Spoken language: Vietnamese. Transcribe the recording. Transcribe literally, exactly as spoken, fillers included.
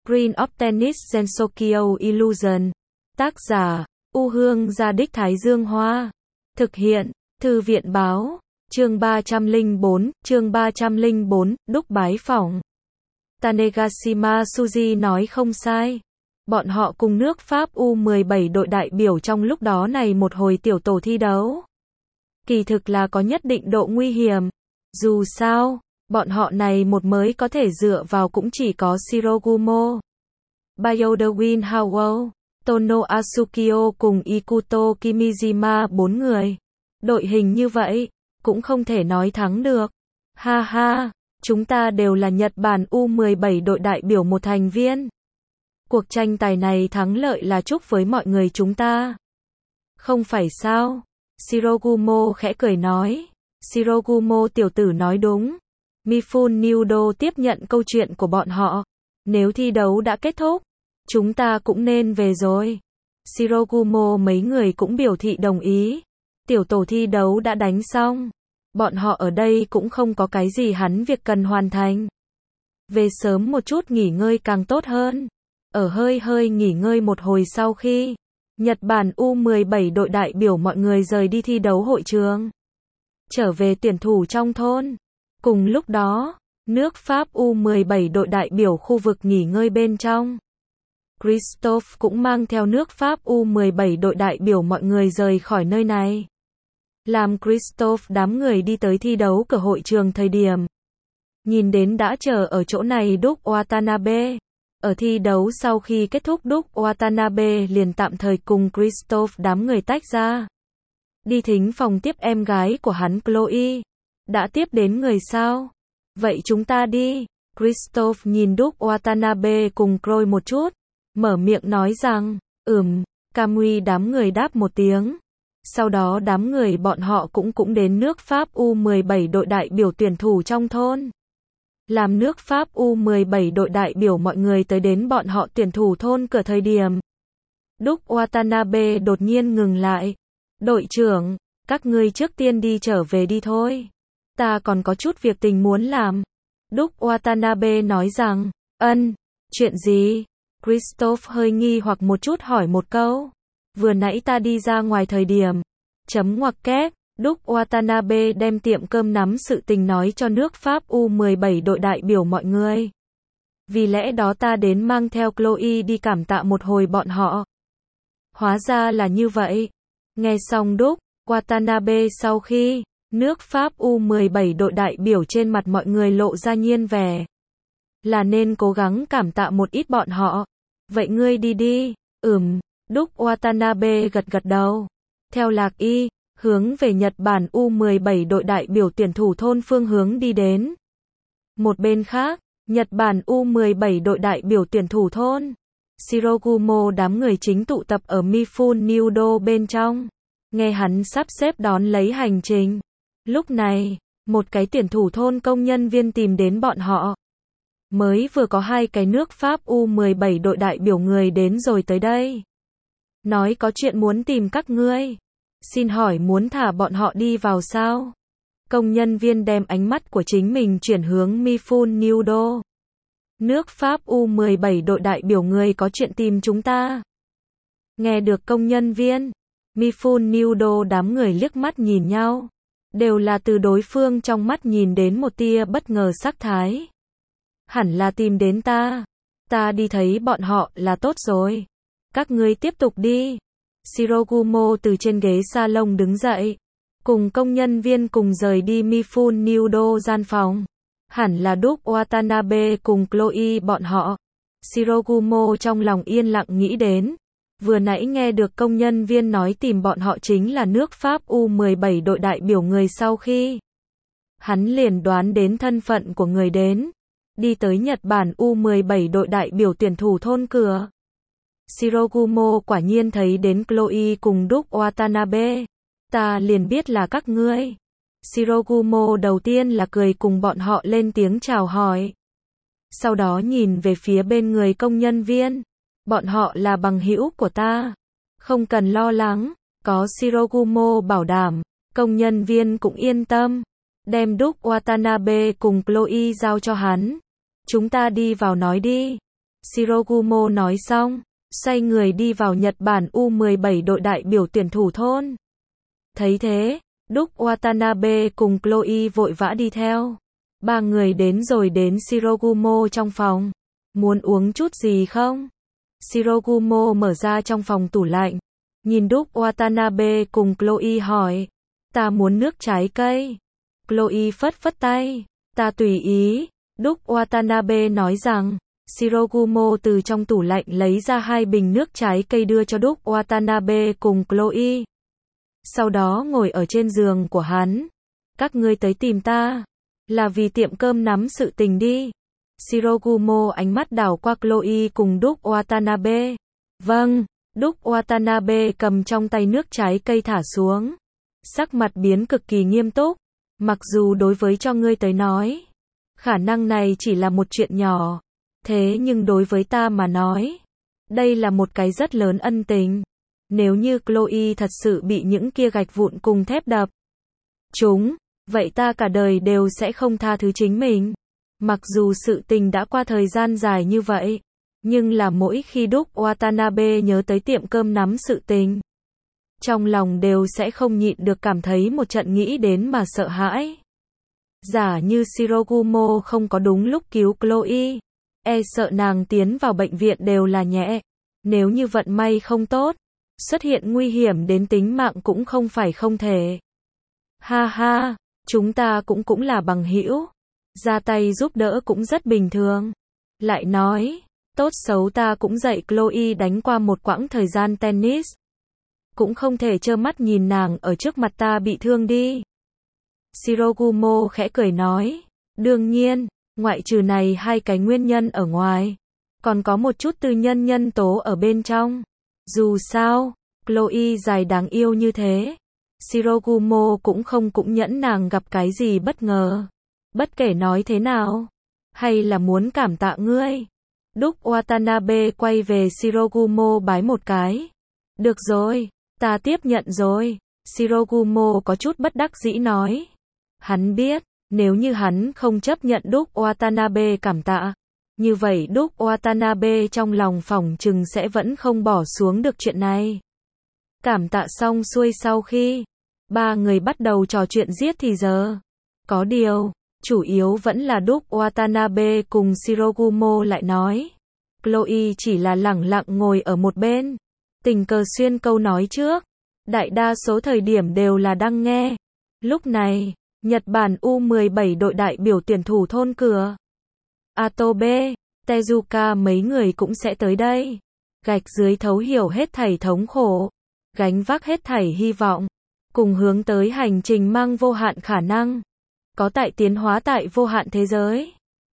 Screen of Tennis Gensokyo Illusion. Tác giả, U Hương Gia Đích Thái Dương Hoa. Thực hiện, Thư viện Báo. Chương ba trăm lẻ bốn, chương ba trăm lẻ bốn, đúc bái phỏng. Tanegashima Suji nói không sai. Bọn họ cùng nước Pháp U mười bảy đội đại biểu trong lúc đó này một hồi tiểu tổ thi đấu. Kỳ thực là có nhất định độ nguy hiểm. Dù sao, bọn họ này một mới có thể dựa vào cũng chỉ có Shirogumo, Bayodawin Howell, Tono Asukio cùng Ikuto Kimijima bốn người. Đội hình như vậy, cũng không thể nói thắng được. Ha ha, chúng ta đều là Nhật Bản U mười bảy đội đại biểu một thành viên. Cuộc tranh tài này thắng lợi là chúc với mọi người chúng ta. Không phải sao? Shirogumo khẽ cười nói. Shirogumo tiểu tử nói đúng. Mifune Nudo tiếp nhận câu chuyện của bọn họ. Nếu thi đấu đã kết thúc, chúng ta cũng nên về rồi. Shirogumo mấy người cũng biểu thị đồng ý. Tiểu tổ thi đấu đã đánh xong. Bọn họ ở đây cũng không có cái gì hắn việc cần hoàn thành. Về sớm một chút nghỉ ngơi càng tốt hơn. Ở hơi hơi nghỉ ngơi một hồi sau khi Nhật Bản U mười bảy đội đại biểu mọi người rời đi thi đấu hội trường. Trở về tuyển thủ trong thôn. Cùng lúc đó, nước Pháp U mười bảy đội đại biểu khu vực nghỉ ngơi bên trong. Christophe cũng mang theo nước Pháp U mười bảy đội đại biểu mọi người rời khỏi nơi này. Làm Christophe đám người đi tới thi đấu cửa hội trường thời điểm. Nhìn đến đã chờ ở chỗ này Đúc Watanabe. Ở thi đấu sau khi kết thúc Đúc Watanabe liền tạm thời cùng Christophe đám người tách ra. Đi thính phòng tiếp em gái của hắn Chloe. Đã tiếp đến người sao? Vậy chúng ta đi. Christophe nhìn Đúc Watanabe cùng Chloe một chút. Mở miệng nói rằng, ừm, Camui đám người đáp một tiếng. Sau đó đám người bọn họ cũng cũng đến nước Pháp U mười bảy đội đại biểu tuyển thủ trong thôn. Làm nước Pháp U mười bảy đội đại biểu mọi người tới đến bọn họ tuyển thủ thôn cửa thời điểm. Đúc Watanabe đột nhiên ngừng lại. Đội trưởng, các ngươi trước tiên đi trở về đi thôi. Ta còn có chút việc tình muốn làm. Đúc Watanabe nói rằng, ân, chuyện gì? Christophe hơi nghi hoặc một chút hỏi một câu. Vừa nãy ta đi ra ngoài thời điểm. Chấm ngoặc kép. Đúc Watanabe đem tiệm cơm nắm sự tình nói cho nước Pháp U mười bảy đội đại biểu mọi người. Vì lẽ đó ta đến mang theo Chloe đi cảm tạ một hồi bọn họ. Hóa ra là như vậy. Nghe xong Đúc Watanabe sau khi nước Pháp U mười bảy đội đại biểu trên mặt mọi người lộ ra nhiên vẻ. Là nên cố gắng cảm tạ một ít bọn họ. Vậy ngươi đi đi. Ừm, Đúc Watanabe gật gật đầu. Theo Lạc Y, hướng về Nhật Bản U mười bảy đội đại biểu tuyển thủ thôn phương hướng đi đến. Một bên khác, Nhật Bản U mười bảy đội đại biểu tuyển thủ thôn. Shirogumo đám người chính tụ tập ở Mifune Nudo bên trong. Nghe hắn sắp xếp đón lấy hành trình. Lúc này, một cái tuyển thủ thôn công nhân viên tìm đến bọn họ. Mới vừa có hai cái nước Pháp U mười bảy đội đại biểu người đến rồi tới đây. Nói có chuyện muốn tìm các ngươi. Xin hỏi muốn thả bọn họ đi vào sao? Công nhân viên đem ánh mắt của chính mình chuyển hướng Mifune Nudo. Nước Pháp U mười bảy đội đại biểu người có chuyện tìm chúng ta. Nghe được công nhân viên, Mifune Nudo đám người liếc mắt nhìn nhau. Đều là từ đối phương trong mắt nhìn đến một tia bất ngờ sắc thái. Hẳn là tìm đến ta. Ta đi thấy bọn họ là tốt rồi. Các ngươi tiếp tục đi. Shirogumo từ trên ghế salon đứng dậy. Cùng công nhân viên cùng rời đi Mifune Nudo gian phòng. Hẳn là Đúc Watanabe cùng Chloe bọn họ. Shirogumo trong lòng yên lặng nghĩ đến. Vừa nãy nghe được công nhân viên nói tìm bọn họ chính là nước Pháp U mười bảy đội đại biểu người sau khi. Hắn liền đoán đến thân phận của người đến. Đi tới Nhật Bản U mười bảy đội đại biểu tuyển thủ thôn cửa. Shirogumo quả nhiên thấy đến Chloe cùng Đúc Watanabe. Ta liền biết là các ngươi. Shirogumo đầu tiên là cười cùng bọn họ lên tiếng chào hỏi. Sau đó nhìn về phía bên người công nhân viên. Bọn họ là bằng hữu của ta. Không cần lo lắng. Có Shirogumo bảo đảm. Công nhân viên cũng yên tâm. Đem Đúc Watanabe cùng Chloe giao cho hắn. Chúng ta đi vào nói đi. Shirogumo nói xong, xoay người đi vào Nhật Bản U mười bảy đội đại biểu tuyển thủ thôn. Thấy thế, Đúc Watanabe cùng Chloe vội vã đi theo. Ba người đến rồi đến Shirogumo trong phòng. Muốn uống chút gì không? Shirogumo mở ra trong phòng tủ lạnh. Nhìn Đúc Watanabe cùng Chloe hỏi. Ta muốn nước trái cây. Chloe phất phất tay. Ta tùy ý. Đúc Watanabe nói rằng. Shirogumo từ trong tủ lạnh lấy ra hai bình nước trái cây đưa cho Đúc Watanabe cùng Chloe. Sau đó ngồi ở trên giường của hắn. Các ngươi tới tìm ta. Là vì tiệm cơm nắm sự tình đi. Shirogumo ánh mắt đảo qua Chloe cùng Đúc Watanabe. Vâng. Đúc Watanabe cầm trong tay nước trái cây thả xuống. Sắc mặt biến cực kỳ nghiêm túc. Mặc dù đối với cho ngươi tới nói, khả năng này chỉ là một chuyện nhỏ. Thế nhưng đối với ta mà nói, đây là một cái rất lớn ân tình. Nếu như Chloe thật sự bị những kia gạch vụn cùng thép đập chúng, vậy ta cả đời đều sẽ không tha thứ chính mình. Mặc dù sự tình đã qua thời gian dài như vậy, nhưng là mỗi khi Đúc Watanabe nhớ tới tiệm cơm nắm sự tình, trong lòng đều sẽ không nhịn được cảm thấy một trận nghĩ đến mà sợ hãi. Giả như Shirogumo không có đúng lúc cứu Chloe, e sợ nàng tiến vào bệnh viện đều là nhẹ. Nếu như vận may không tốt, xuất hiện nguy hiểm đến tính mạng cũng không phải không thể. Ha ha, chúng ta cũng cũng là bằng hữu, ra tay giúp đỡ cũng rất bình thường. Lại nói, tốt xấu ta cũng dạy Chloe đánh qua một quãng thời gian tennis. Cũng không thể trơ mắt nhìn nàng ở trước mặt ta bị thương đi. Shirogumo khẽ cười nói, đương nhiên, ngoại trừ này hai cái nguyên nhân ở ngoài, còn có một chút tư nhân nhân tố ở bên trong. Dù sao, Chloe dài đáng yêu như thế, Shirogumo cũng không cũng nhẫn nàng gặp cái gì bất ngờ. Bất kể nói thế nào, hay là muốn cảm tạ ngươi. Đúc Watanabe quay về Shirogumo bái một cái. Được rồi, ta tiếp nhận rồi. Shirogumo có chút bất đắc dĩ nói. Hắn biết, nếu như hắn không chấp nhận Đúc Watanabe cảm tạ, như vậy Đúc Watanabe trong lòng phỏng chừng sẽ vẫn không bỏ xuống được chuyện này. Cảm tạ xong xuôi sau khi ba người bắt đầu trò chuyện giết thì giờ. Có điều, chủ yếu vẫn là Đúc Watanabe cùng Shirogumo lại nói. Chloe chỉ là lẳng lặng ngồi ở một bên, tình cờ xuyên câu nói trước. Đại đa số thời điểm đều là đang nghe. Lúc này, Nhật Bản U mười bảy đội đại biểu tuyển thủ thôn cửa. Atobe, Tezuka mấy người cũng sẽ tới đây. Gạch dưới thấu hiểu hết thảy thống khổ, gánh vác hết thảy hy vọng, cùng hướng tới hành trình mang vô hạn khả năng. Có tại tiến hóa tại vô hạn thế giới.